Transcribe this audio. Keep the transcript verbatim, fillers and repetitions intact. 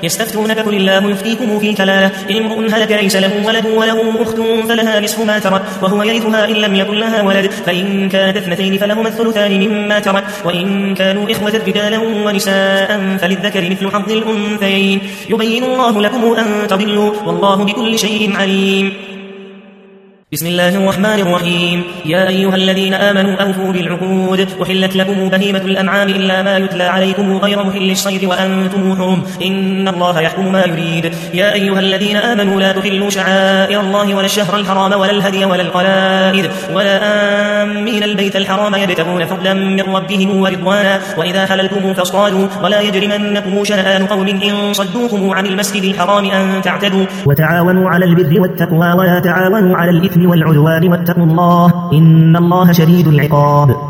يستفتونك قل الله يفتيكم في كلالة إن امرؤ هلك ليس له ولد وله أخت فلها نصف ما ترك وهو يرثها إن لم يكن لها ولد فإن كانت اثنتين فلهما الثلثان مما ترك وإن كانوا إخوة رجالا ونساء فللذكر مثل حظ الأنثيين يبين الله لكم أن تضلوا والله بكل شيء عليم. بسم الله الرحمن الرحيم. يا أيها الذين آمنوا أوفوا بالعقود أحلت لكم بهيمة الأنعام إلا ما يتلى عليكم غير محل الصيد وأنتم حرم إن الله يحكم ما يريد. يا أيها الذين آمنوا لا تحلوا شعائر الله ولا الشهر الحرام ولا الهدي ولا القلائد ولا آمين البيت الحرام يبتغون فضلا من ربهم ورضوانا وإذا حللتم فاصطادوا ولا يجرمنكم شنآن قوم إن صدوكم عن المسجد الحرام أن تعتدوا وتعاونوا على البر والتقوى ولا تعاونوا على الإثم والعدوان واتقوا الله إن الله شديد العقاب.